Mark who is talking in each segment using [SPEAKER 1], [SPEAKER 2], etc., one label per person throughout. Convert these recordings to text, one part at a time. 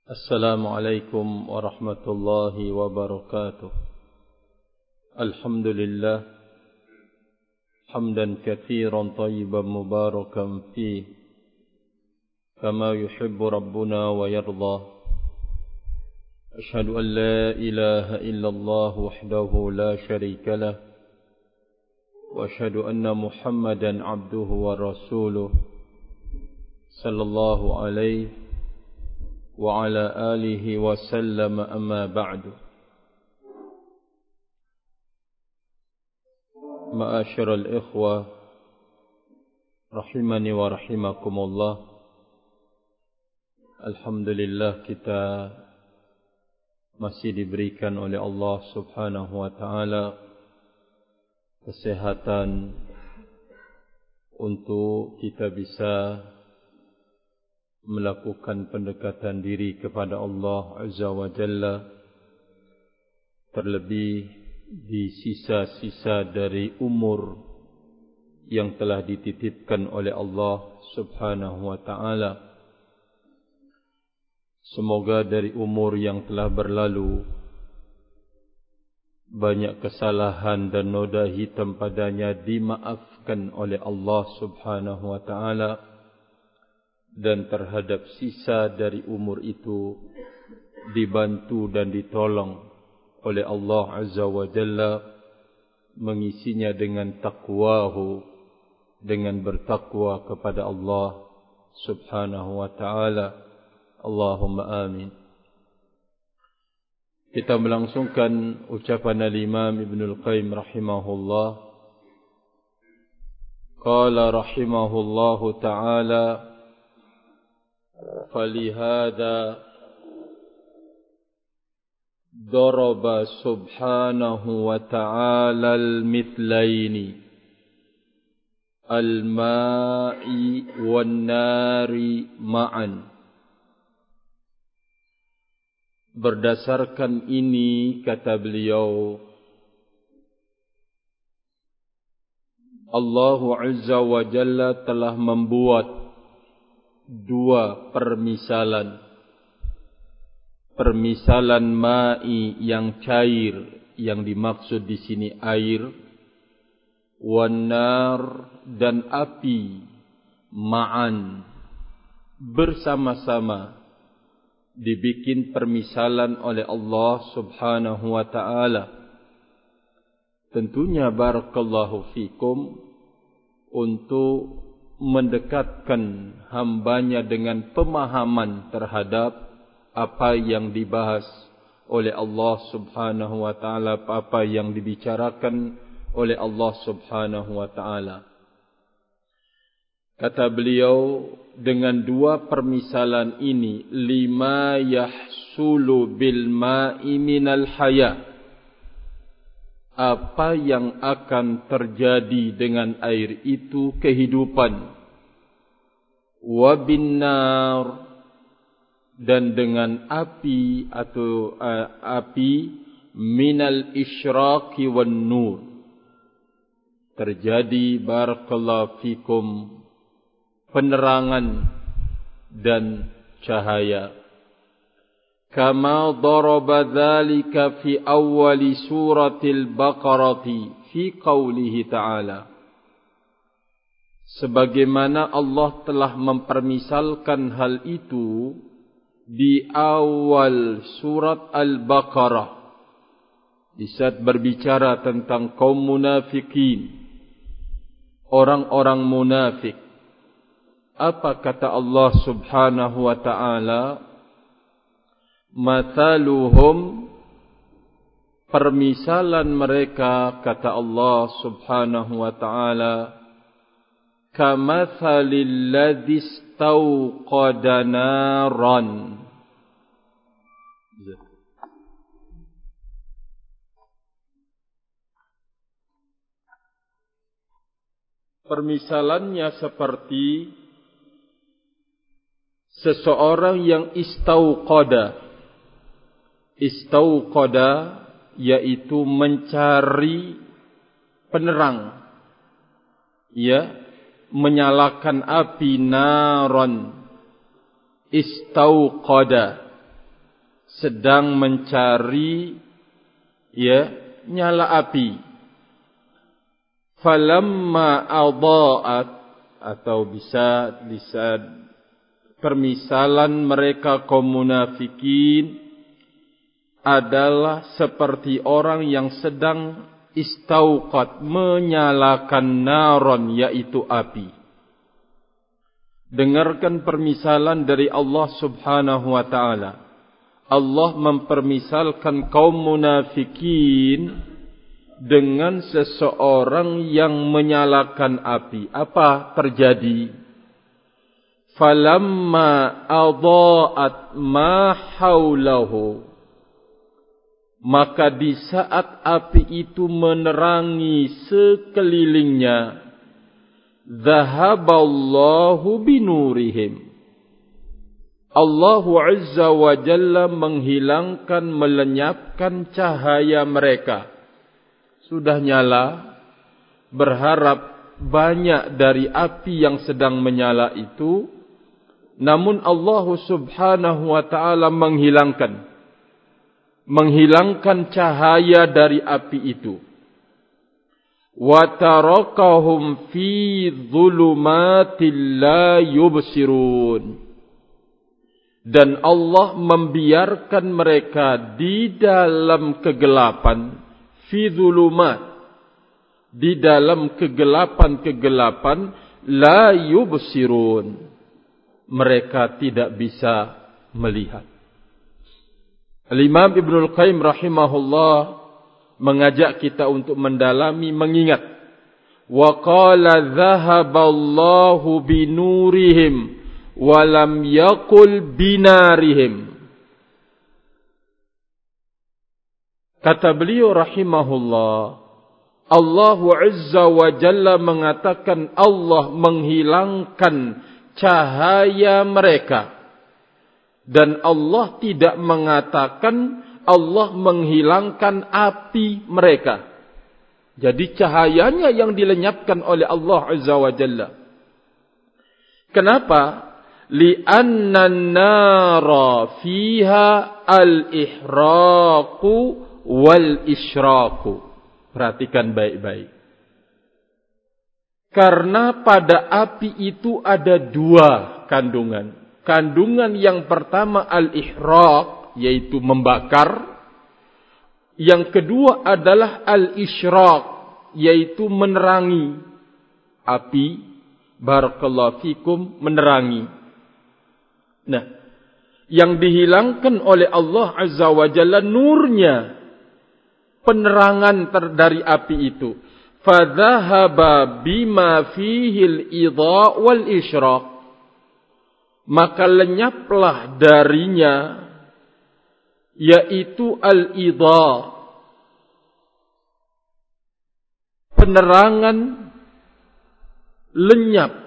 [SPEAKER 1] Assalamualaikum warahmatullahi wabarakatuh. Alhamdulillah hamdan katsiran tayyiban mubarakan fihi kama yuhibbu rabbuna wa yarda. Ashhadu an la ilaha illallah wahdahu la syarika lah wa ashhadu anna Muhammadan abduhu wa rasuluh sallallahu alaihi wa ala alihi wa sallam, amma ba'du. Ma'asyiral ikhwah rahimani wa rahimakumullah. Alhamdulillah kita masih diberikan oleh Allah Subhanahu wa taala kesehatan untuk kita bisa melakukan pendekatan diri kepada Allah Azza wa Jalla, terlebih di sisa-sisa dari umur yang telah dititipkan oleh Allah Subhanahu wa taala. Semoga dari umur yang telah berlalu banyak kesalahan dan noda hitam padanya dimaafkan oleh Allah Subhanahu wa taala, dan terhadap sisa dari umur itu dibantu dan ditolong oleh Allah Azza wa Jalla, mengisinya dengan taqwahu, dengan bertakwa kepada Allah Subhanahu wa ta'ala. Allahumma amin. Kita melangsungkan ucapan al-Imam Ibnul Qayyim rahimahullah. Qala rahimahullahu ta'ala, فلهذا ضرب سبحانه وتعالى المثلين الماء والنار معا. Berdasarkan ini, kata beliau, Allah Azza wa Jalla telah membuat dua permisalan. Permisalan ma'i yang cair, yang dimaksud di sini air, wanar dan api, ma'an, bersama-sama dibikin permisalan oleh Allah Subhanahu wa ta'ala. Tentunya barakallahu fikum untuk mendekatkan hambanya dengan pemahaman terhadap apa yang dibahas oleh Allah Subhanahu wa ta'ala, apa yang dibicarakan oleh Allah Subhanahu wa ta'ala. Kata beliau, dengan dua permisalan ini, lima yahsulu bil ma'i minal haya, apa yang akan terjadi dengan air itu kehidupan, wa bin nar, dan dengan api atau api, minal isyraqi wan nur, terjadi barakallahu fikum penerangan dan cahaya. Kama daraba dzalika fi awwali suratil Baqarah fi qawlihi ta'ala, sebagaimana Allah telah mempermisalkan hal itu di awal surat Al-Baqarah, di saat berbicara tentang kaum munafikin, orang-orang munafik. Apa kata Allah Subhanahu wa ta'ala? Mathaluhum, permisalan mereka, kata Allah Subhanahu wa ta'ala, kamathalil ladzi istawqada naran. Permisalannya seperti seseorang yang istauqada. Istauqada yaitu mencari penerang, ya, menyalakan api, naran, istauqada, sedang mencari nyala api. Falamma adaat, atau bisa permisalan mereka kaum munafikin adalah seperti orang yang sedang istauqat, menyalakan naron, yaitu api. Dengarkan permisalan dari Allah Subhanahu wa ta'ala. Allah mempermisalkan kaum munafikin dengan seseorang yang menyalakan api. Apa terjadi? Falamma adaat ma haulahu, maka di saat api itu menerangi sekelilingnya, dhahaballahu binurihim, Allah Azza wa Jalla menghilangkan, melenyapkan cahaya mereka. Sudah nyala, berharap banyak dari api yang sedang menyala itu, namun Allah Subhanahu wa ta'ala menghilangkan cahaya dari api itu. Wa tarakahum fi dhulumatil la yubsirun, dan Allah membiarkan mereka di dalam kegelapan, fi dhulumat, di dalam kegelapan-kegelapan, la yubsirun, mereka tidak bisa melihat. Al-Imam Ibnul Qayyim rahimahullah mengajak kita untuk mendalami, mengingat. Wa qala dhahaballahu binurihim walam yaqul binarihim. Kata beliau rahimahullah, Allah Azza wa Jalla mengatakan Allah menghilangkan cahaya mereka, dan Allah tidak mengatakan Allah menghilangkan api mereka. Jadi cahayanya yang dilenyapkan oleh Allah Azza wa Jalla. Kenapa? Li'anna an-nara fiha al-ihraqu wal isyraqu. Perhatikan baik-baik. Karena pada api itu ada dua kandungan. Kandungan yang pertama al-ihraq, yaitu membakar. Yang kedua adalah al-isyraq, yaitu menerangi. Api, barakallahu fikum, menerangi. Nah, yang dihilangkan oleh Allah Azza wa Jalla nurnya, penerangan dari api itu. Fadhahaba bima fihil idha wal isyraq, maka lenyaplah darinya, yaitu al-idha, penerangan lenyap.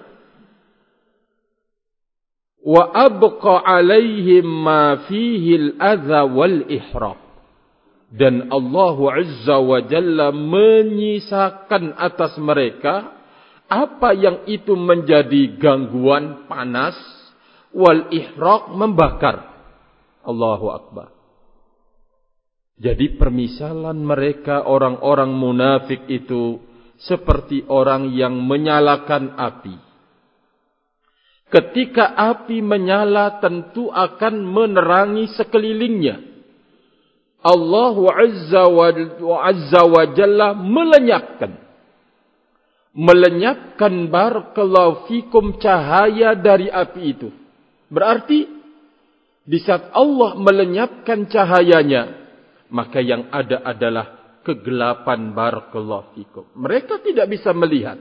[SPEAKER 1] Wa abqa alaihim ma fihil adha wal ihraq, dan Allah Azza wa Jalla menyisakan atas mereka apa yang itu menjadi gangguan, panas, wal ihraq, membakar. Allahu Akbar. Jadi permisalan mereka orang-orang munafik itu seperti orang yang menyalakan api. Ketika api menyala tentu akan menerangi sekelilingnya. Allah Azza wa Jalla melenyapkan barakallahu fikum cahaya dari api itu. Berarti di saat Allah melenyapkan cahayanya, maka yang ada adalah kegelapan, barakallahu fikum. Mereka tidak bisa melihat.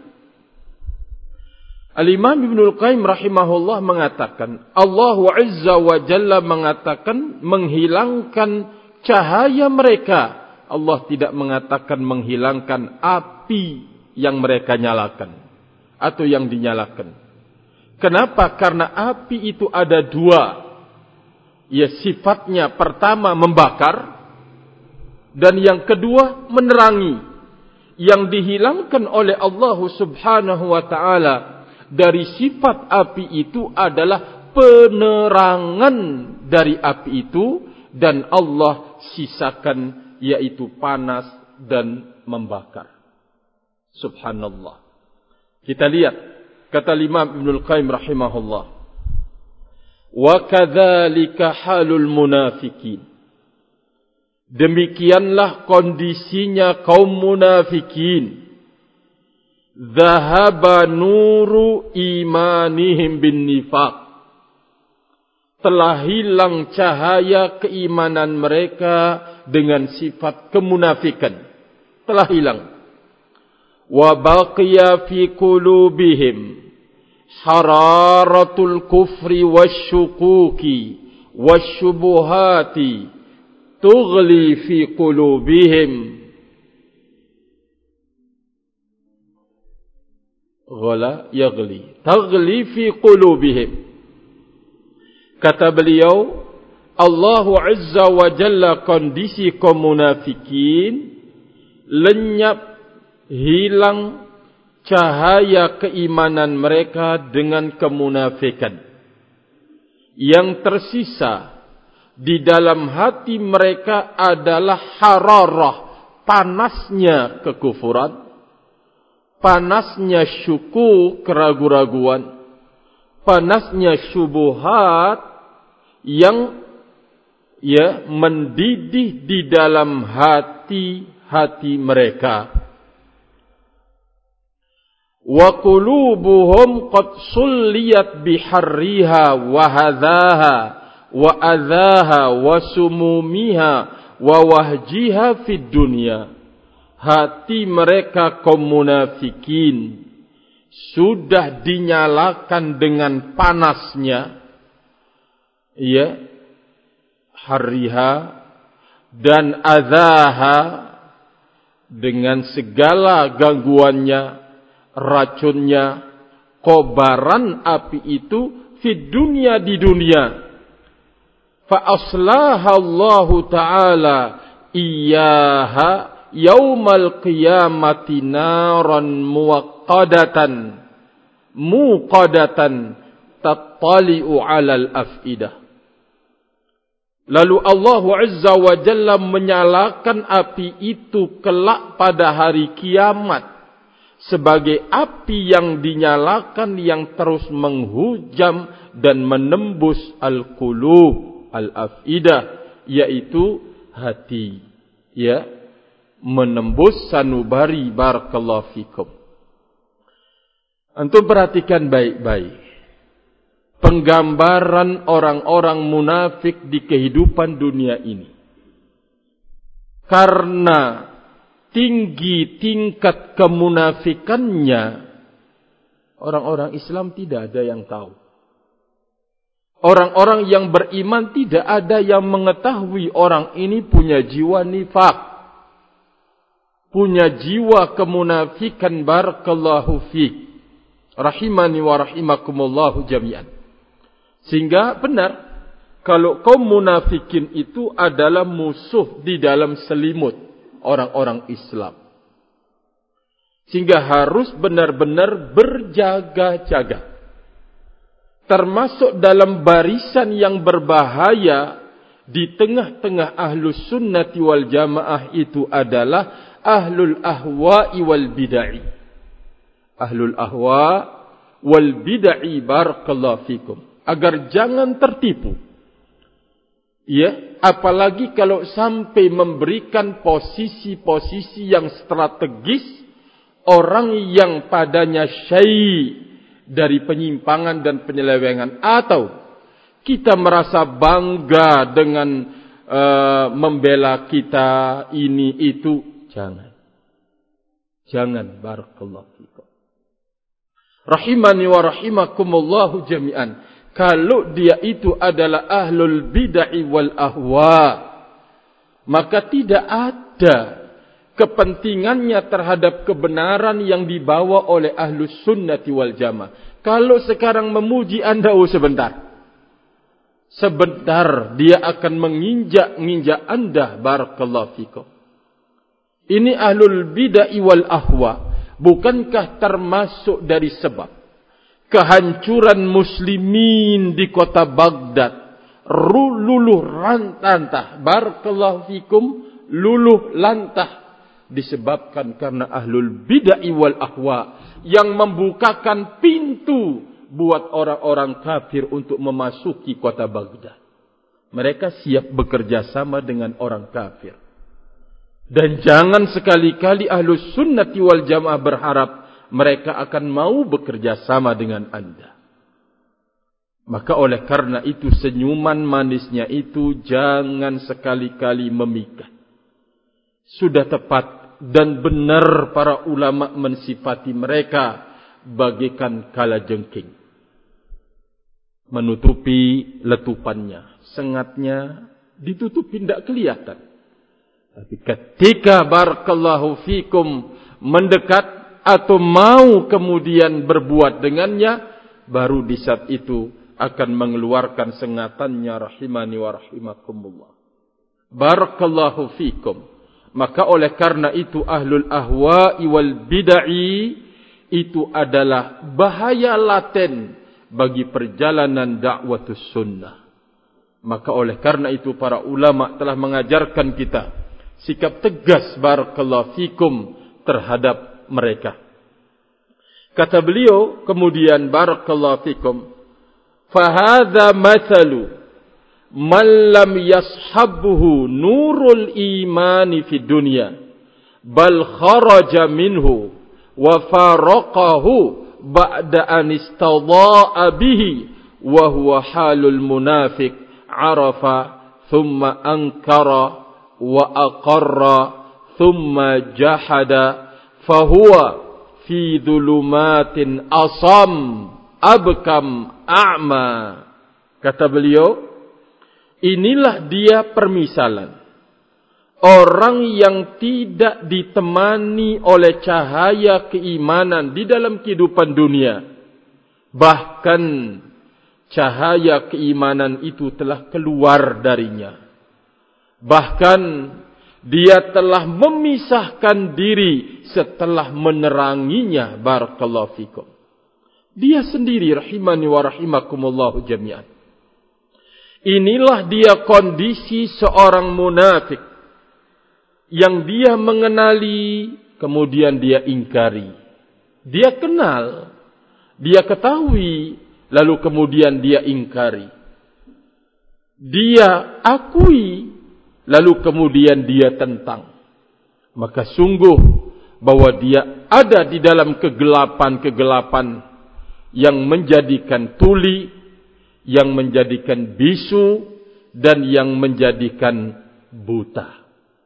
[SPEAKER 1] Al-Imam Ibnul Qayyim rahimahullah mengatakan, Allah Azza wa Jalla mengatakan menghilangkan cahaya mereka. Allah tidak mengatakan menghilangkan api yang mereka nyalakan atau yang dinyalakan. Kenapa? Karena api itu ada dua. Ya, sifatnya pertama membakar, dan yang kedua menerangi. Yang dihilangkan oleh Allah Subhanahu wa ta'ala dari sifat api itu adalah penerangan dari api itu, dan Allah sisakan, yaitu panas dan membakar. Subhanallah. Kita lihat kata Imam Ibnul Qayyim rahimahullah, wa kadzalika halul munafikin. Demikianlah kondisinya kaum munafikin. Dhahaba nuru imanihim bin nifaq. Telah hilang cahaya keimanan mereka dengan sifat kemunafikan. Telah hilang. Wa baqiya fi qulubihim hararatul kufri wasyukuki wasyubuhati tughli fi qulubihim. Ghala yaghli, taghli fi qulubihim. Kata beliau, Allah Azza wa Jalla kondisi kaum munafikin, lenyap, hilang cahaya keimanan mereka dengan kemunafikan. Yang tersisa di dalam hati mereka adalah hararah, panasnya kekufuran, panasnya syuku, keraguan-raguan, panasnya syubuhat yang mendidih di dalam hati-hati mereka. Wa qulubuhum qad sulliyat biharriha wa hadhaha wa adhaha wa sumumiha wa wahjiha fid dunya. Hati mereka kaum munafikin sudah dinyalakan dengan panasnya, harriha, dan adzaha, dengan segala gangguannya, racunnya, kobaran api itu fid dunya, di dunia. Fa aslaha Allah Ta'ala iyyaha yaumal qiyamati naran muqadatan tattali'u 'alal afidah. Lalu Allah Azza wa Jalla menyalakan api itu kelak pada hari kiamat sebagai api yang dinyalakan yang terus menghujam dan menembus al-qulub, al-afidah, yaitu hati, menembus sanubari. Barakallahu fikum. Antum perhatikan baik-baik penggambaran orang-orang munafik di kehidupan dunia ini. Karena tinggi tingkat kemunafikannya, orang-orang Islam tidak ada yang tahu. Orang-orang yang beriman tidak ada yang mengetahui orang ini punya jiwa nifak, punya jiwa kemunafikan. Barakallahu fiik, rahimani wa rahimakumullahu jami'an. Sehingga benar, kalau kaum munafikin itu adalah musuh di dalam selimut orang-orang Islam. Sehingga harus benar-benar berjaga-jaga. Termasuk dalam barisan yang berbahaya di tengah-tengah ahlus sunnati wal jamaah itu adalah ahlul ahwa'i wal bid'ah. Ahlul ahwa' wal bid'ah. Barakallahu fikum. Agar jangan tertipu. Apalagi kalau sampai memberikan posisi-posisi yang strategis orang yang padanya syai' dari penyimpangan dan penyelewengan, atau kita merasa bangga dengan membela kita ini itu. Jangan. Barakallahu fikum. Rahimani wa rahimakumullahu jami'an. Kalau dia itu adalah ahlul bid'ah wal ahwa, maka tidak ada kepentingannya terhadap kebenaran yang dibawa oleh ahlus sunnati wal jamaah. Kalau sekarang memuji anda, sebentar dia akan menginjak-injak anda. Barakallahu fikum. Ini ahlul bid'ah wal ahwa. Bukankah termasuk dari sebab kehancuran muslimin di kota Baghdad, luluh lantah. Barakallahu fikum, luluh lantah. Disebabkan karena ahlul bid'ah wal ahwa yang membukakan pintu buat orang-orang kafir untuk memasuki kota Baghdad. Mereka siap bekerja sama dengan orang kafir. Dan jangan sekali-kali ahlus sunnati wal jamaah berharap mereka akan mau bekerja sama dengan Anda. Maka oleh karena itu senyuman manisnya itu jangan sekali-kali memikat. Sudah tepat dan benar para ulama mensifati mereka bagaikan kalajengking. Menutupi letupannya. Sengatnya ditutupi tidak kelihatan. Tapi ketika barakallahu fikum mendekat atau mau kemudian berbuat dengannya, baru di saat itu akan mengeluarkan sengatannya rahimani wa rahimakumullah. Barakallahu fikum. Maka oleh karena itu ahlul ahwa'i wal bid'ah itu adalah bahaya laten bagi perjalanan dakwatus sunnah. Maka oleh karena itu para ulama telah mengajarkan kita sikap tegas barakallahu fikum terhadap mereka. Kata beliau kemudian barakallahu fikum, fahadha mathalu man lam yashabbuhu nurul imani fid dunya bal kharaja minhu wa faraqahu ba'da an istadha'a bihi wa huwa halul munafiq arafa thumma ankara wa aqarra thumma jahada fahuwa fi dhulumatin asam abkam a'ma. Kata beliau, inilah dia permisalan orang yang tidak ditemani oleh cahaya keimanan di dalam kehidupan dunia. Bahkan cahaya keimanan itu telah keluar darinya. Bahkan dia telah memisahkan diri setelah meneranginya. Barakallahu fikum. Dia sendiri rahimani wa rahimakumullahu jami'an. Inilah dia kondisi seorang munafik yang dia mengenali kemudian dia ingkari. Dia kenal, dia ketahui, lalu kemudian dia ingkari. Dia akui, lalu kemudian dia tentang. Maka sungguh bahwa dia ada di dalam kegelapan-kegelapan yang menjadikan tuli, yang menjadikan bisu, dan yang menjadikan buta.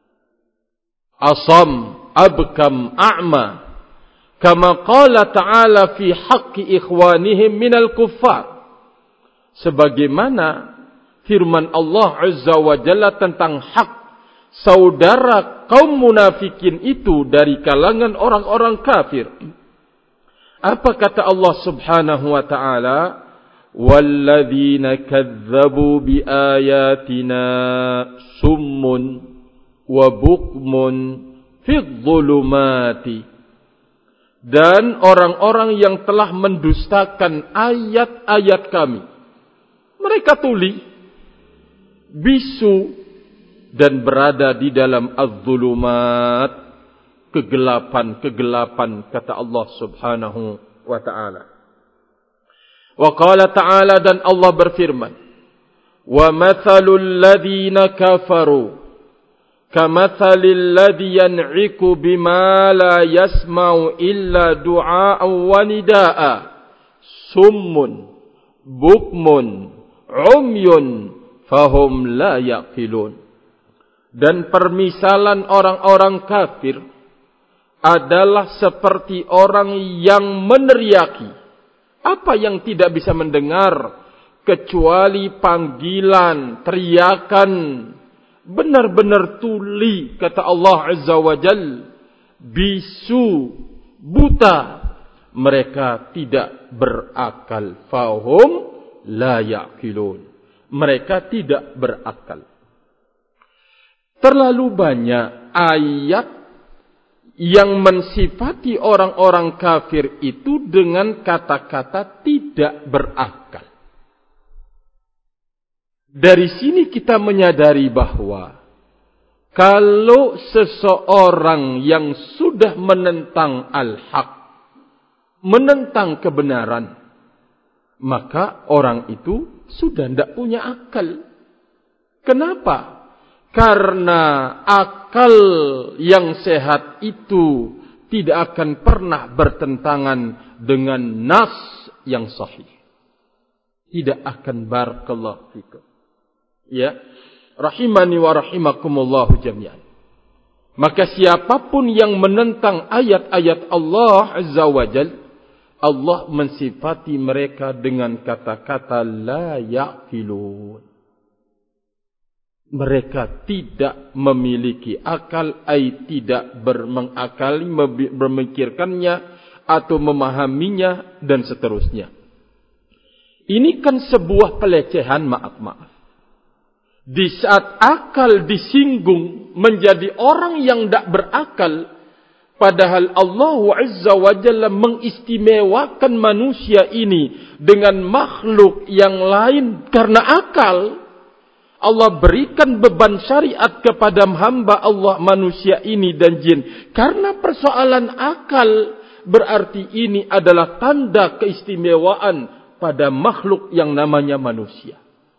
[SPEAKER 1] Asam abkam a'ma. Kama qala ta'ala fi haqqi ikhwanihim minal kuffar. Sebagaimana firman Allah Azza wa Jalla tentang hak saudara kaum munafikin itu dari kalangan orang-orang kafir. Apa kata Allah Subhanahu wa ta'ala? وَالَّذِينَ كَذَّبُوا بِآيَاتِنَا سُمٌّ وَبُكْمٌ فِي الظُّلُمَاتِ. Dan orang-orang yang telah mendustakan ayat-ayat kami, mereka tuli, bisu, dan berada di dalam az-zulumat, kegelapan-kegelapan, kata Allah Subhanahu wa ta'ala. Wa qala ta'ala, dan Allah berfirman, wa mathalul ladzina kafaru kamathalil ladzi yan'iku bima la yasma'u illa du'a'an wa nida'a summun bukmun umyun fahum la yaqilun. Dan permisalan orang-orang kafir adalah seperti orang yang meneriaki. Apa yang tidak bisa mendengar kecuali panggilan, teriakan, benar-benar tuli, kata Allah Azza wa Jal, bisu, buta, mereka tidak berakal. Fahum la ya'qilun. Mereka tidak berakal. Terlalu banyak ayat yang mensifati orang-orang kafir itu dengan kata-kata tidak berakal. Dari sini kita menyadari bahwa kalau seseorang yang sudah menentang al-haq, menentang kebenaran, maka orang itu sudah tidak punya akal. Kenapa? Karena akal yang sehat itu tidak akan pernah bertentangan dengan nas yang sahih. Tidak akan. Barakallahu fikum. Ya, rahimani wa rahimakumullahu jami'an. Maka siapapun yang menentang ayat-ayat Allah Azza wa Jalla, Allah mensifati mereka dengan kata-kata la ya'qilun. Mereka tidak memiliki akal, tidak bermengakali, memikirkannya atau memahaminya dan seterusnya. Ini kan sebuah pelecehan, maaf. Di saat akal disinggung menjadi orang yang tidak berakal, padahal Allah Azza wa Jalla mengistimewakan manusia ini dengan makhluk yang lain karena akal. Allah berikan beban syariat kepada hamba Allah manusia ini dan jin karena persoalan akal. Berarti ini adalah tanda keistimewaan pada makhluk yang namanya manusia.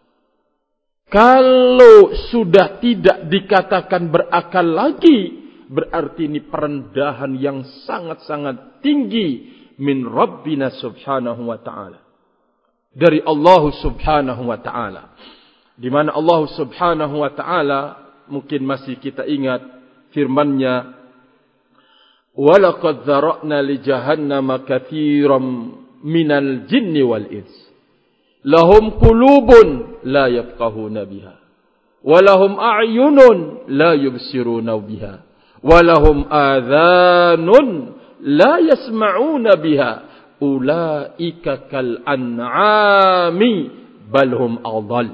[SPEAKER 1] Kalau sudah tidak dikatakan berakal lagi, berarti ini perendahan yang sangat-sangat tinggi min Rabbina subhanahu wa ta'ala. Dari Allah subhanahu wa ta'ala. Di mana Allah subhanahu wa ta'ala, mungkin masih kita ingat firman-Nya, وَلَقَدْ ذَرَأْنَا لِجَهَنَّمَ كَثِيرًا مِنَ الْجِنِّ وَالْإِنسِ لَهُمْ قُلُوبٌ لَا يَفْقَهُونَ بِهَا وَلَهُمْ أَعْيُنٌ لَا يُبْصِرُونَ بِهَا وَلَهُمْ آذَانٌ لَا يَسْمَعُونَ بِهَا أُولَئِكَ كَالْأَنْعَامِ بَلْ هُمْ أَضَلُّ.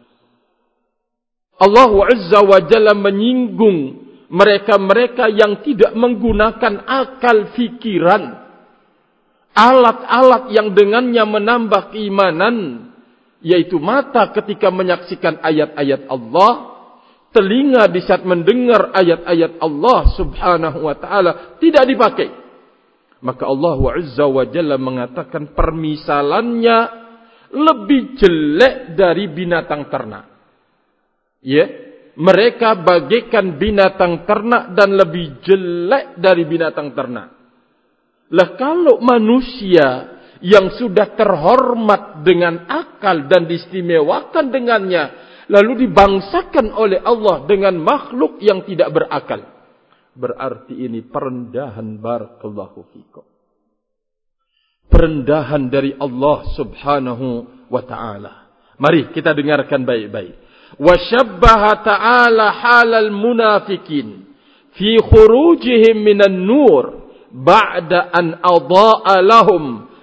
[SPEAKER 1] Allah Azza wa Jalla menyinggung mereka-mereka yang tidak menggunakan akal fikiran, alat-alat yang dengannya menambah keimanan, yaitu mata ketika menyaksikan ayat-ayat Allah, telinga di saat mendengar ayat-ayat Allah subhanahu wa ta'ala tidak dipakai. Maka Allah Azza wa Jalla mengatakan permisalannya lebih jelek dari binatang ternak. Ya, mereka bagaikan binatang ternak dan lebih jelek dari binatang ternak. Lah kalau manusia yang sudah terhormat dengan akal dan diistimewakan dengannya, lalu dibangsakan oleh Allah dengan makhluk yang tidak berakal, berarti ini perendahan. Barakallahu fikum. Perendahan dari Allah subhanahu wa ta'ala. Mari kita dengarkan baik-baik. وَشَبَّهَ تَعَالَى حَالَ الْمُنَافِقِينَ فِي خُرُوجِهِمْ مِنَ النُّورِ بَعْدَ أَنْ أَضَاءَ لَهُمْ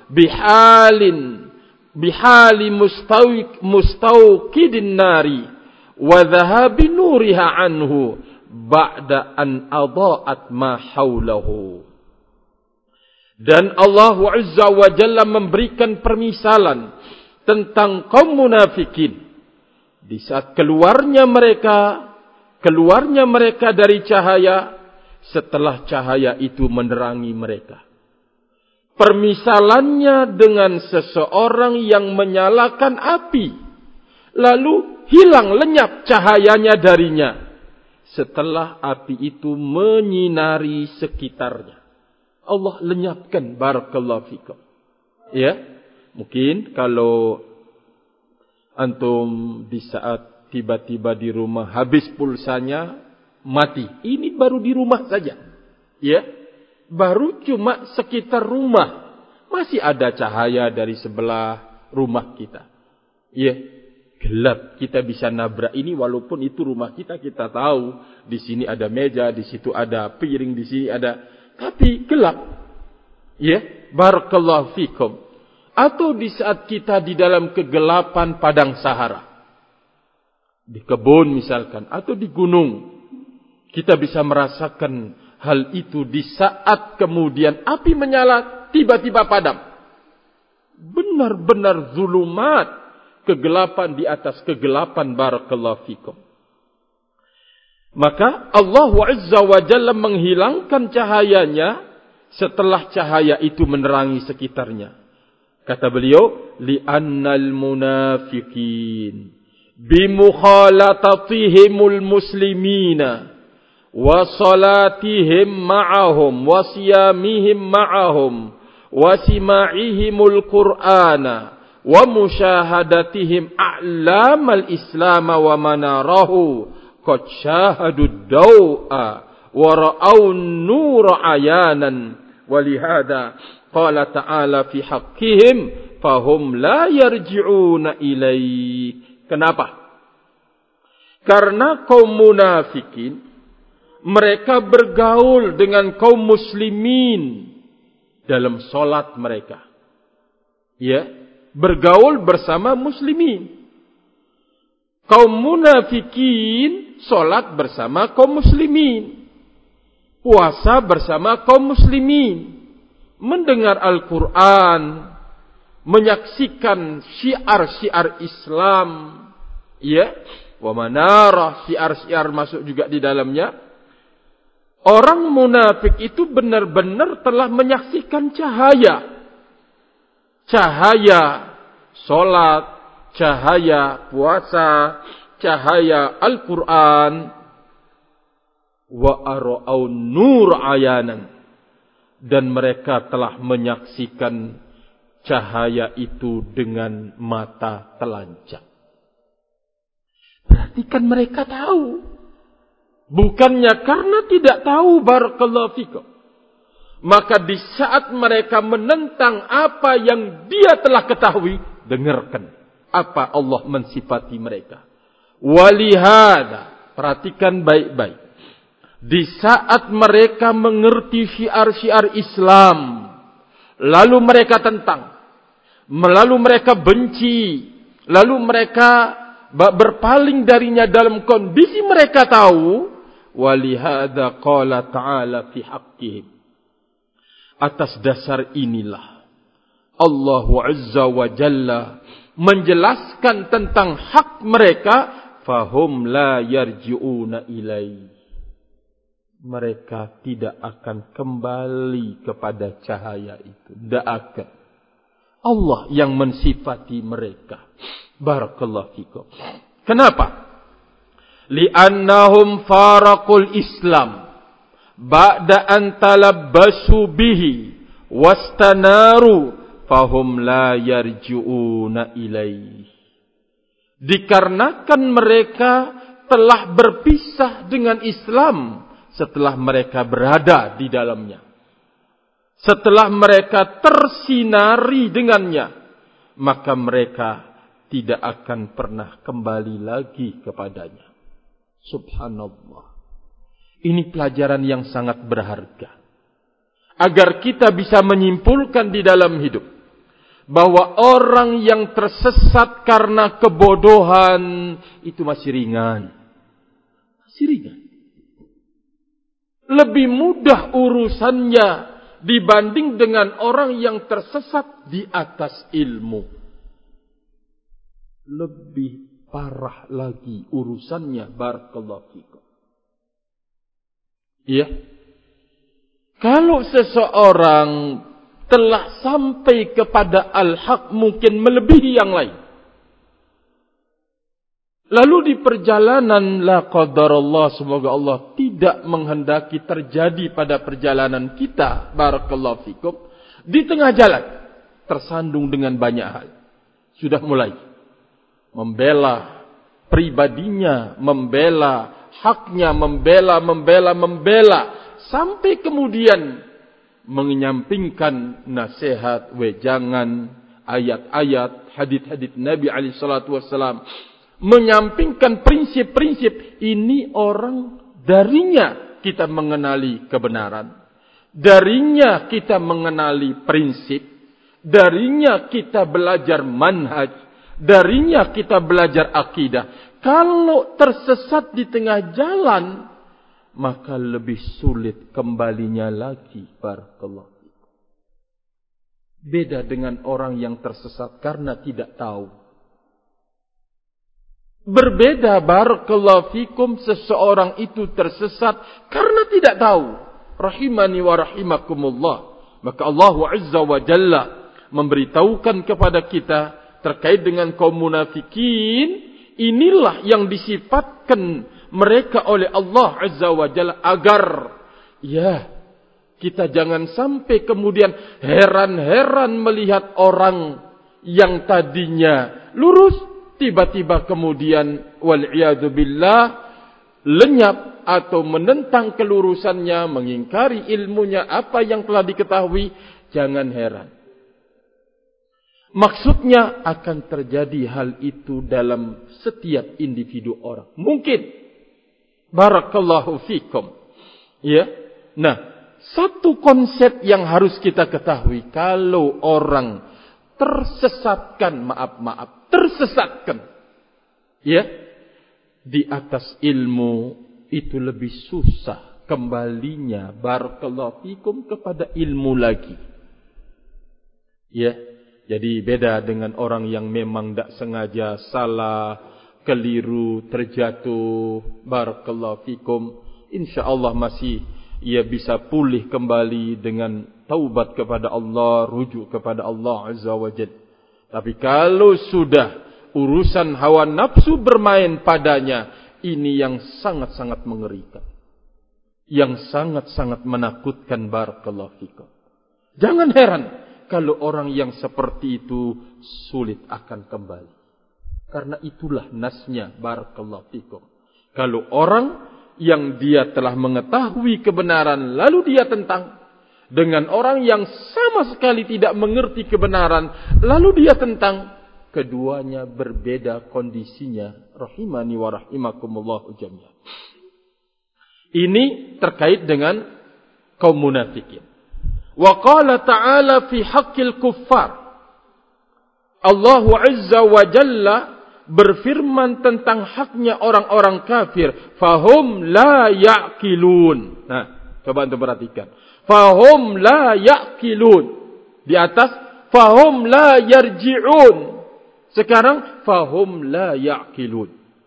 [SPEAKER 1] بِحَالِ مُسْتَوْقِدِ النَّارِ وَذَهَابِ نُورِهَا عَنْهُ بَعْدَ أَنْ أَضَاءَتْ مَا حَوْلَهُ. Dan Allah Azza wa Jalla memberikan permisalan tentang kaum munafikin. Di saat keluarnya mereka dari cahaya, setelah cahaya itu menerangi mereka. Permisalannya dengan seseorang yang menyalakan api, lalu hilang lenyap cahayanya darinya, setelah api itu menyinari sekitarnya. Allah lenyapkan. Barakallahu fikum. Ya, mungkin kalau antum di saat tiba-tiba di rumah habis pulsanya, mati. Ini baru di rumah saja. Ya. Baru cuma sekitar rumah. Masih ada cahaya dari sebelah rumah kita. Ya. Gelap. Kita bisa nabrak ini walaupun itu rumah kita. Kita tahu di sini ada meja, di situ ada piring, di sini ada. Tapi gelap. Ya. Barakallahu fikum. Atau di saat kita di dalam kegelapan padang Sahara. Di kebun misalkan. Atau di gunung. Kita bisa merasakan hal itu di saat kemudian api menyala tiba-tiba padam. Benar-benar zulumat. kegelapan di atas kegelapan. Barakallahu fikum. Maka Allah Azza wa Jalla menghilangkan cahayanya setelah cahaya itu menerangi sekitarnya. Kata beliau, li'annal munafiqin bimukhalatatihimul muslimina wa salatihim ma'ahum wa siyamihim ma'ahum wa sima'ihimul qur'ana wa musyahadatihim a'lamal islam wa manarahu qad syahadud daw'a wa ra'aun nur ayanan walihada qala ta'ala fi haqqihim fahum la yarji'una ilaih. Kenapa? Karena kaum munafikin mereka bergaul dengan kaum muslimin dalam solat mereka. Ya, bergaul bersama muslimin. Kaum munafikin solat bersama kaum muslimin, puasa bersama kaum muslimin, mendengar Al-Quran, menyaksikan syiar-syiar Islam, ya, wa manarah, syiar-syiar masuk juga di dalamnya. Orang munafik itu benar-benar telah menyaksikan cahaya solat, cahaya puasa, cahaya Al-Quran, wa ara'au nur ayanan, dan mereka telah menyaksikan cahaya itu dengan mata telanjang. Berarti kan mereka tahu. Bukannya karena tidak tahu, barakallahu fikum. Maka di saat mereka menentang apa yang dia telah ketahui, dengarkan apa Allah mensifati mereka. Walihada, perhatikan baik-baik. Di saat mereka mengerti syiar-syiar Islam, lalu mereka tentang, lalu mereka benci, lalu mereka berpaling darinya dalam kondisi mereka tahu. Walihada qala ta'ala fi haqqihim. Atas dasar inilah Allah Azza wa Jalla menjelaskan tentang hak mereka, fahum la yarji'una ilaih. Mereka tidak akan kembali kepada cahaya itu. Tidak akan. Allah yang mensifati mereka. Barakallahu fikum. Kenapa? Li'annahum faraqul Islam ba'da an talabbasu bihi wastanaru fahum la yarji'una ilaih. Dikarenakan mereka telah berpisah dengan Islam setelah mereka berada di dalamnya, setelah mereka tersinari dengannya, maka mereka tidak akan pernah kembali lagi kepadanya. Subhanallah. Ini pelajaran yang sangat berharga, agar kita bisa menyimpulkan di dalam hidup bahwa orang yang tersesat karena kebodohan itu masih ringan. Masih ringan. Lebih mudah urusannya dibanding dengan orang yang tersesat di atas ilmu. Lebih parah lagi urusannya, barakallahu fikum. Iya. Kalau seseorang telah sampai kepada al-haq, mungkin melebihi yang lain. Lalu di perjalanan, la qadarullah, semoga Allah tidak menghendaki terjadi pada perjalanan kita, barakallahu fikum, di tengah jalan tersandung dengan banyak hal. Sudah mulai membela pribadinya, membela haknya, membela, sampai kemudian menyampingkan nasihat, wejangan, ayat-ayat, hadits-hadits Nabi alaihi salatu wasallam, menyampingkan prinsip-prinsip. Ini orang, darinya kita mengenali kebenaran, darinya kita mengenali prinsip, darinya kita belajar manhaj, darinya kita belajar akidah. Kalau tersesat di tengah jalan, maka lebih sulit kembalinya lagi. Barakallahu. Beda dengan orang yang tersesat karena tidak tahu. Berbeda barakallahu fikum seseorang itu tersesat karena tidak tahu. Rahimani wa rahimakumullah. Maka Allah Azza wa Jalla memberitahukan kepada kita terkait dengan kaum munafikin. Inilah yang disifatkan mereka oleh Allah Azza wa Jalla agar kita jangan sampai kemudian heran-heran melihat orang yang tadinya lurus, tiba-tiba kemudian wal'iyadu billah lenyap atau menentang kelurusannya, mengingkari ilmunya, apa yang telah diketahui. Jangan heran. Maksudnya akan terjadi hal itu dalam setiap individu orang. Mungkin. Barakallahu fikum. Ya. Nah, satu konsep yang harus kita ketahui, kalau orang tersesatkan, tersesatkan, ya, di atas ilmu itu lebih susah kembalinya barakallahu fikum kepada ilmu lagi. Ya, jadi beda dengan orang yang memang tidak sengaja salah, keliru, terjatuh, barakallahu fikum, insyaallah masih ia bisa pulih kembali dengan taubat kepada Allah, rujuk kepada Allah Azza wa Jalla. Tapi kalau sudah urusan hawa nafsu bermain padanya, ini yang sangat-sangat mengerikan. Yang sangat-sangat menakutkan barakallahu fikum. Jangan heran kalau orang yang seperti itu sulit akan kembali. Karena itulah nasnya barakallahu fikum. Kalau orang yang dia telah mengetahui kebenaran lalu dia tentang, dengan orang yang sama sekali tidak mengerti kebenaran lalu dia tentang, keduanya berbeda kondisinya. Rahimani wa rahimakumullah jami'an. Ini terkait dengan kaum munafikin. Wa qala ta'ala fi haqqil kuffar. Allah Azza wa Jalla berfirman tentang haknya orang-orang kafir. Fahum la ya'qilun. Nah, coba anda perhatikan. Fahum la ya'qilun. Di atas fahum la yarji'un. Sekarang fahum la ya'qilun.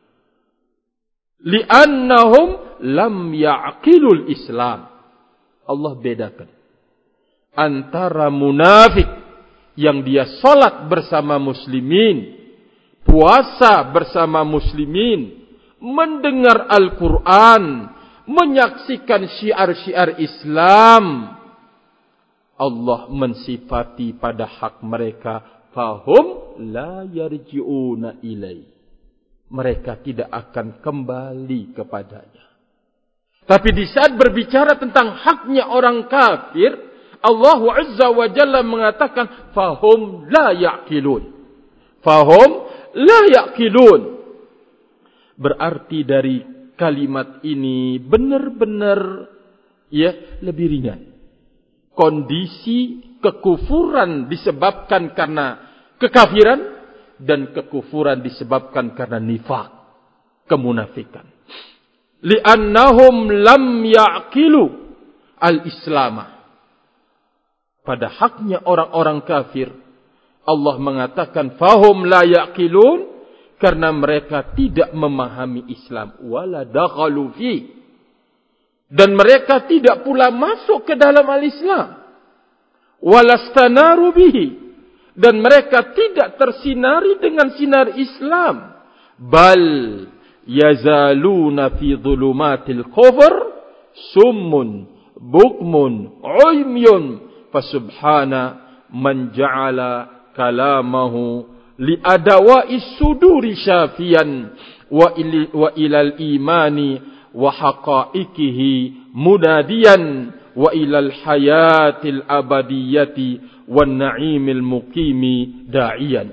[SPEAKER 1] Li'annahum lam ya'qilul Islam. Allah bedakan antara munafik yang dia salat bersama muslimin, puasa bersama muslimin, mendengar Al-Quran, menyaksikan syiar-syiar Islam. Allah mensifati pada hak mereka, fahum la yarji'una ilai. Mereka tidak akan kembali kepadanya. Tapi di saat berbicara tentang haknya orang kafir, Allah Azza wa Jalla mengatakan fahum la ya'qilun. Fahum la ya'qilun. Berarti dari kalimat ini benar-benar lebih ringan. Kondisi kekufuran disebabkan karena kekafiran dan kekufuran disebabkan karena nifaq, kemunafikan. Li'annahum lam ya'qilu al-islamah. Pada haknya orang-orang kafir, Allah mengatakan fahum la ya'qilun, karena mereka tidak memahami Islam, wala dakhalu fi, dan mereka tidak pula masuk ke dalam al-Islam, walastanaru bihi, dan mereka tidak tersinari dengan sinar Islam, bal yazaluna fi dhulumatil kufr summun bukmun umyun fasubhana man ja'ala kalamahu li adawa'is suduri syafiyan wa ilal imani wa haqa'ikihi munadiyan wa ilal hayatil abadiyati wan na'imil muqimi da'iyan.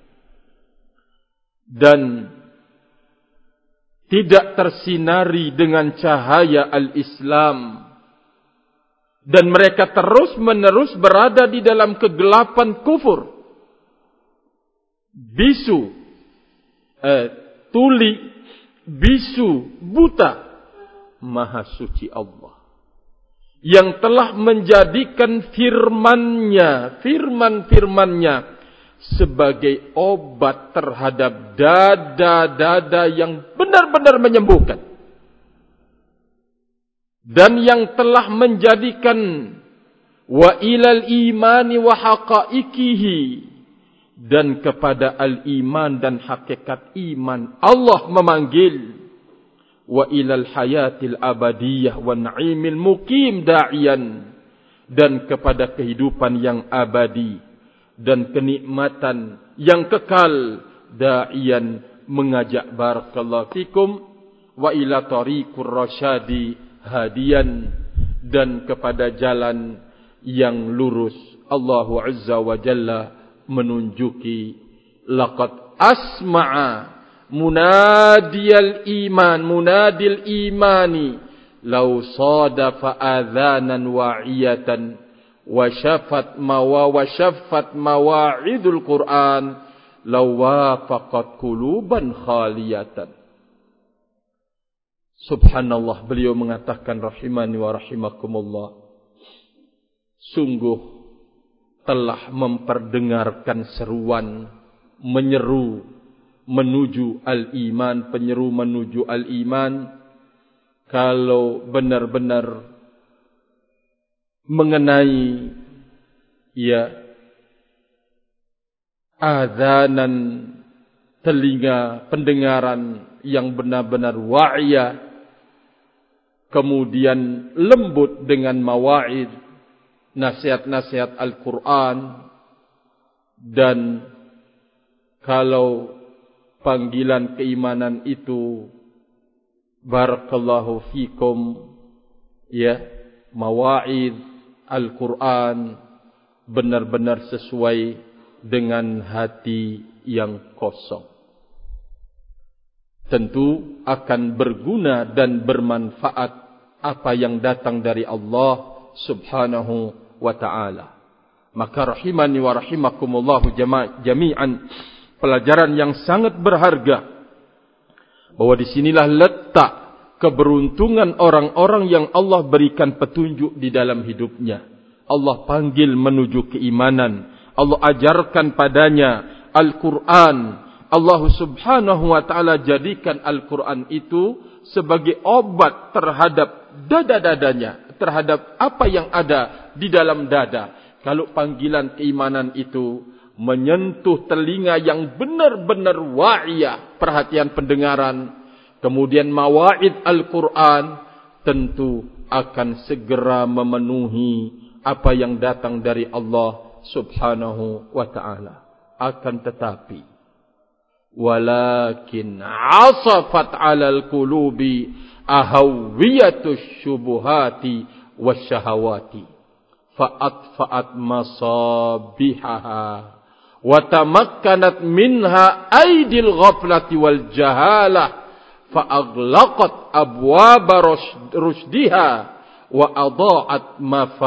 [SPEAKER 1] Dan tidak tersinari dengan cahaya al-Islam, dan mereka terus-menerus berada di dalam kegelapan kufur, bisu, tuli, bisu, buta. Maha suci Allah yang telah menjadikan firman-Nya sebagai obat terhadap dada-dada yang benar-benar menyembuhkan. Dan yang telah menjadikan wa ilal imani wa haqaiqihi, dan kepada al-iman dan hakikat iman Allah memanggil, wa ilal hayatil abadiyah wa na'imil muqim da'iyan, dan kepada kehidupan yang abadi dan kenikmatan yang kekal da'iyan, mengajak barakallahu fikum, wa ila tariqur rasyadi hadiyan, dan kepada jalan yang lurus Allah Azza wa Jalla menunjuki. Laqad asma'a munadil imani law sadafa adhanan wa'iyatan wa shaffat mawa'idul Qur'an law wafaqat quluban khaliyatan. Subhanallah, beliau mengatakan rahimani wa rahimakumullah, sungguh telah memperdengarkan seruan menyeru menuju al-iman, penyeru menuju al-iman, kalau benar-benar mengenai adzanan, telinga pendengaran yang benar-benar wa'iyah, kemudian lembut dengan mawa'id, nasihat-nasihat Al-Quran, dan kalau panggilan keimanan itu barakallahu fikum mawa'id Al-Quran benar-benar sesuai dengan hati yang kosong, tentu akan berguna dan bermanfaat apa yang datang dari Allah Subhanahu wa ta'ala. Maka rahimani wa rahimakumullahu jami'an, pelajaran yang sangat berharga, bahwa disinilah letak keberuntungan orang-orang yang Allah berikan petunjuk di dalam hidupnya. Allah panggil menuju keimanan, Allah ajarkan padanya Al-Quran. Allah Subhanahu wa ta'ala jadikan Al-Quran itu sebagai obat terhadap dada-dadanya, terhadap apa yang ada di dalam dada. Kalau panggilan keimanan itu menyentuh telinga yang benar-benar wa'iyah, perhatian pendengaran, kemudian mawa'id Al-Quran, tentu akan segera memenuhi apa yang datang dari Allah Subhanahu wa ta'ala. Akan tetapi walakin asafat 'alal qulubi ahawiyatus syubuhati wasyahawati fa'atfa'at masabihaha wa tamakkanat minha aidil ghaflati wal jahalah fa'aghlaqat abwaba rushdiha wa adha'at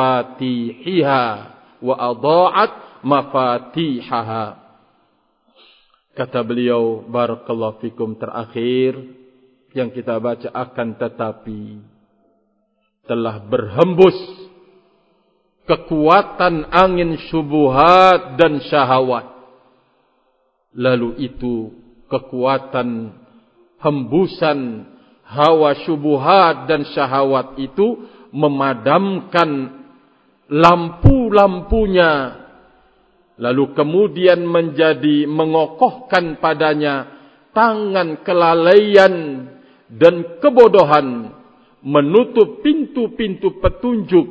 [SPEAKER 1] mafatihaha. Kata beliau barakallahu fikum terakhir yang kita baca, akan tetapi telah berhembus kekuatan angin syubhat dan syahwat. Lalu itu kekuatan hembusan hawa syubhat dan syahwat itu memadamkan lampu-lampunya, lalu kemudian menjadi mengokohkan padanya tangan kelalaian dan kebodohan, menutup pintu-pintu petunjuk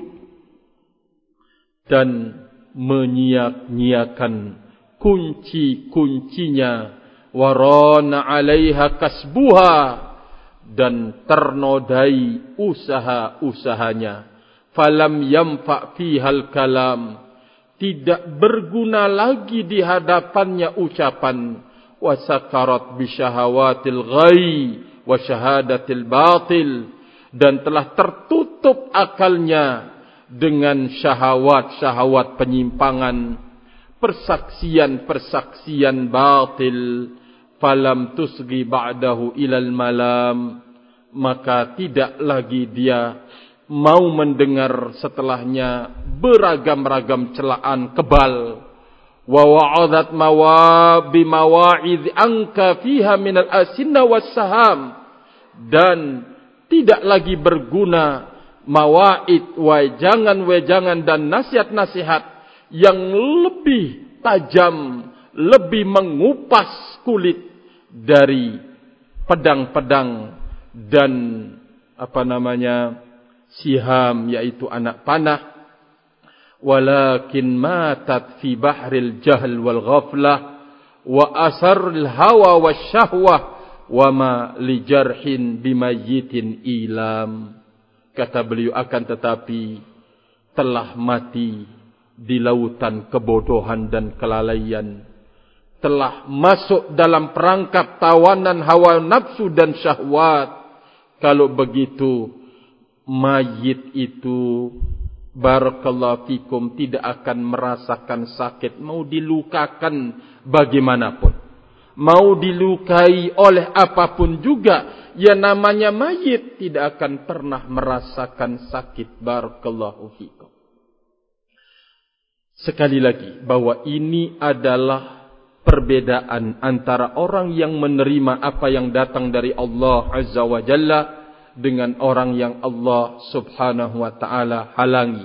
[SPEAKER 1] dan menyia-nyiakan kunci-kuncinya. Warana 'alaiha kasbuha, dan ternodai usaha-usahanya. Falam yamfa' fihal kalam, tidak berguna lagi di hadapannya ucapan. Wasakarat bisyahawatil ghai wa syahadatil batil, dan telah tertutup akalnya dengan syahwat-syahwat penyimpangan, persaksian-persaksian batil. Falam tusgi ba'dahu ilal malam, maka tidak lagi dia mau mendengar setelahnya beragam-ragam celaan kebal. wa wa'adat bimawa'idh anka fiha minal asinna wassaham, dan tidak lagi berguna mawa'id, wejangan-wejangan dan nasihat-nasihat yang lebih tajam, lebih mengupas kulit dari pedang-pedang dan siham, yaitu anak panah. Walakin matat fi bahril jahl wal ghaflah wa asaril hawa wasyahwah wa ma li jarhin bimayyitin ilam. Kata beliau, akan tetapi telah mati di lautan kebodohan dan kelalaian, telah masuk dalam perangkap tawanan hawa nafsu dan syahwat. Kalau begitu, mayit itu, barakallahu fikum, tidak akan merasakan sakit, mau dilukakan bagaimanapun, mau dilukai oleh apapun juga, ya namanya mayit tidak akan pernah merasakan sakit. Barakallahu fikum. Sekali lagi, bahwa ini adalah perbedaan antara orang yang menerima apa yang datang dari Allah Azza wa Jalla dengan orang yang Allah Subhanahu wa ta'ala halangi.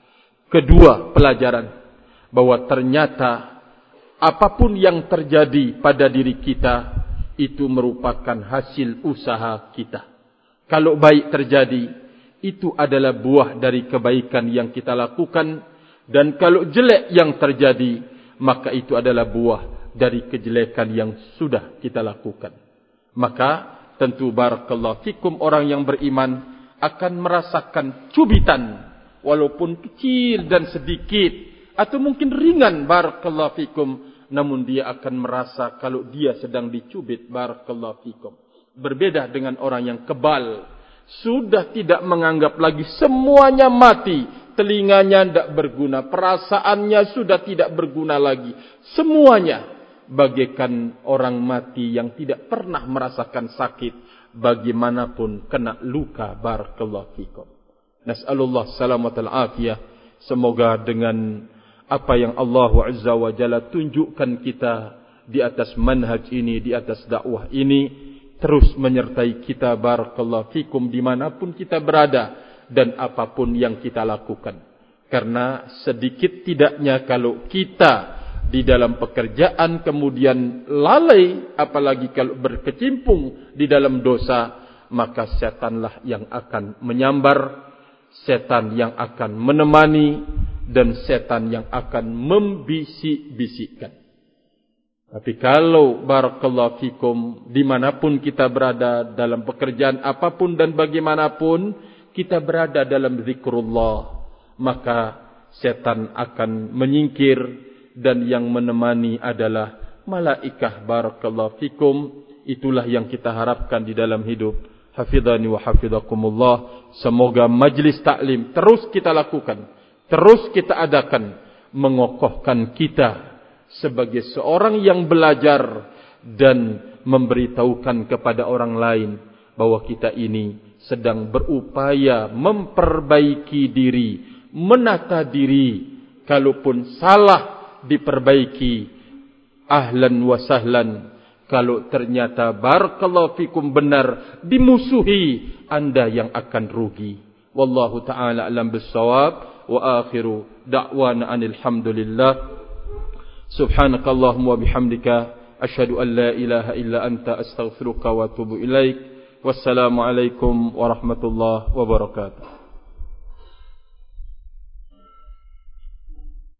[SPEAKER 1] Kedua pelajaran, bahwa ternyata apapun yang terjadi pada diri kita itu merupakan hasil usaha kita. Kalau baik terjadi, itu adalah buah dari kebaikan yang kita lakukan. Dan kalau jelek yang terjadi, maka itu adalah buah dari kejelekan yang sudah kita lakukan. Maka tentu barakallahu fikum, orang yang beriman akan merasakan cubitan, walaupun kecil dan sedikit, atau mungkin ringan, barakallahu fikum, namun dia akan merasa kalau dia sedang dicubit, barakallahu fikum. Berbeda dengan orang yang kebal, sudah tidak menganggap lagi semuanya mati. Telinganya tidak berguna, perasaannya sudah tidak berguna lagi. Semuanya bagaikan orang mati yang tidak pernah merasakan sakit, bagaimanapun kena luka. Barakallahu fikum. Nas'alullah salamatal afiyah. Semoga dengan apa yang Allah Azza wa Jalla tunjukkan kita di atas manhaj ini, di atas dakwah ini, terus menyertai kita, barakallahu fikum, dimanapun kita berada dan apapun yang kita lakukan. Karena sedikit tidaknya kalau kita di dalam pekerjaan kemudian lalai, apalagi kalau berkecimpung di dalam dosa, maka setanlah yang akan menyambar, setan yang akan menemani, dan setan yang akan membisik-bisikkan. Tapi kalau barakallahu fikum, dimanapun kita berada, dalam pekerjaan apapun dan bagaimanapun kita berada dalam zikrullah, maka setan akan menyingkir, dan yang menemani adalah malaikah. Barakallahu fikum. Itulah yang kita harapkan di dalam hidup. Hafidhani wa hafidhakumullah. Semoga majlis taklim terus kita lakukan, terus kita adakan, mengokohkan kita sebagai seorang yang belajar dan memberitahukan kepada orang lain bahwa kita ini sedang berupaya memperbaiki diri, menata diri. Kalaupun salah, diperbaiki. Ahlan wa sahlan. Kalau ternyata barakallahu fikum benar, dimusuhi, anda yang akan rugi. Wallahu ta'ala alam bissawab. Wa akhiru da'wana anil hamdulillah. Subhanakallahumma wa bihamdika, asyhadu an la ilaha illa anta, astaghfiruka wa atubu ilaik. Wassalamualaikum warahmatullahi wabarakatuh.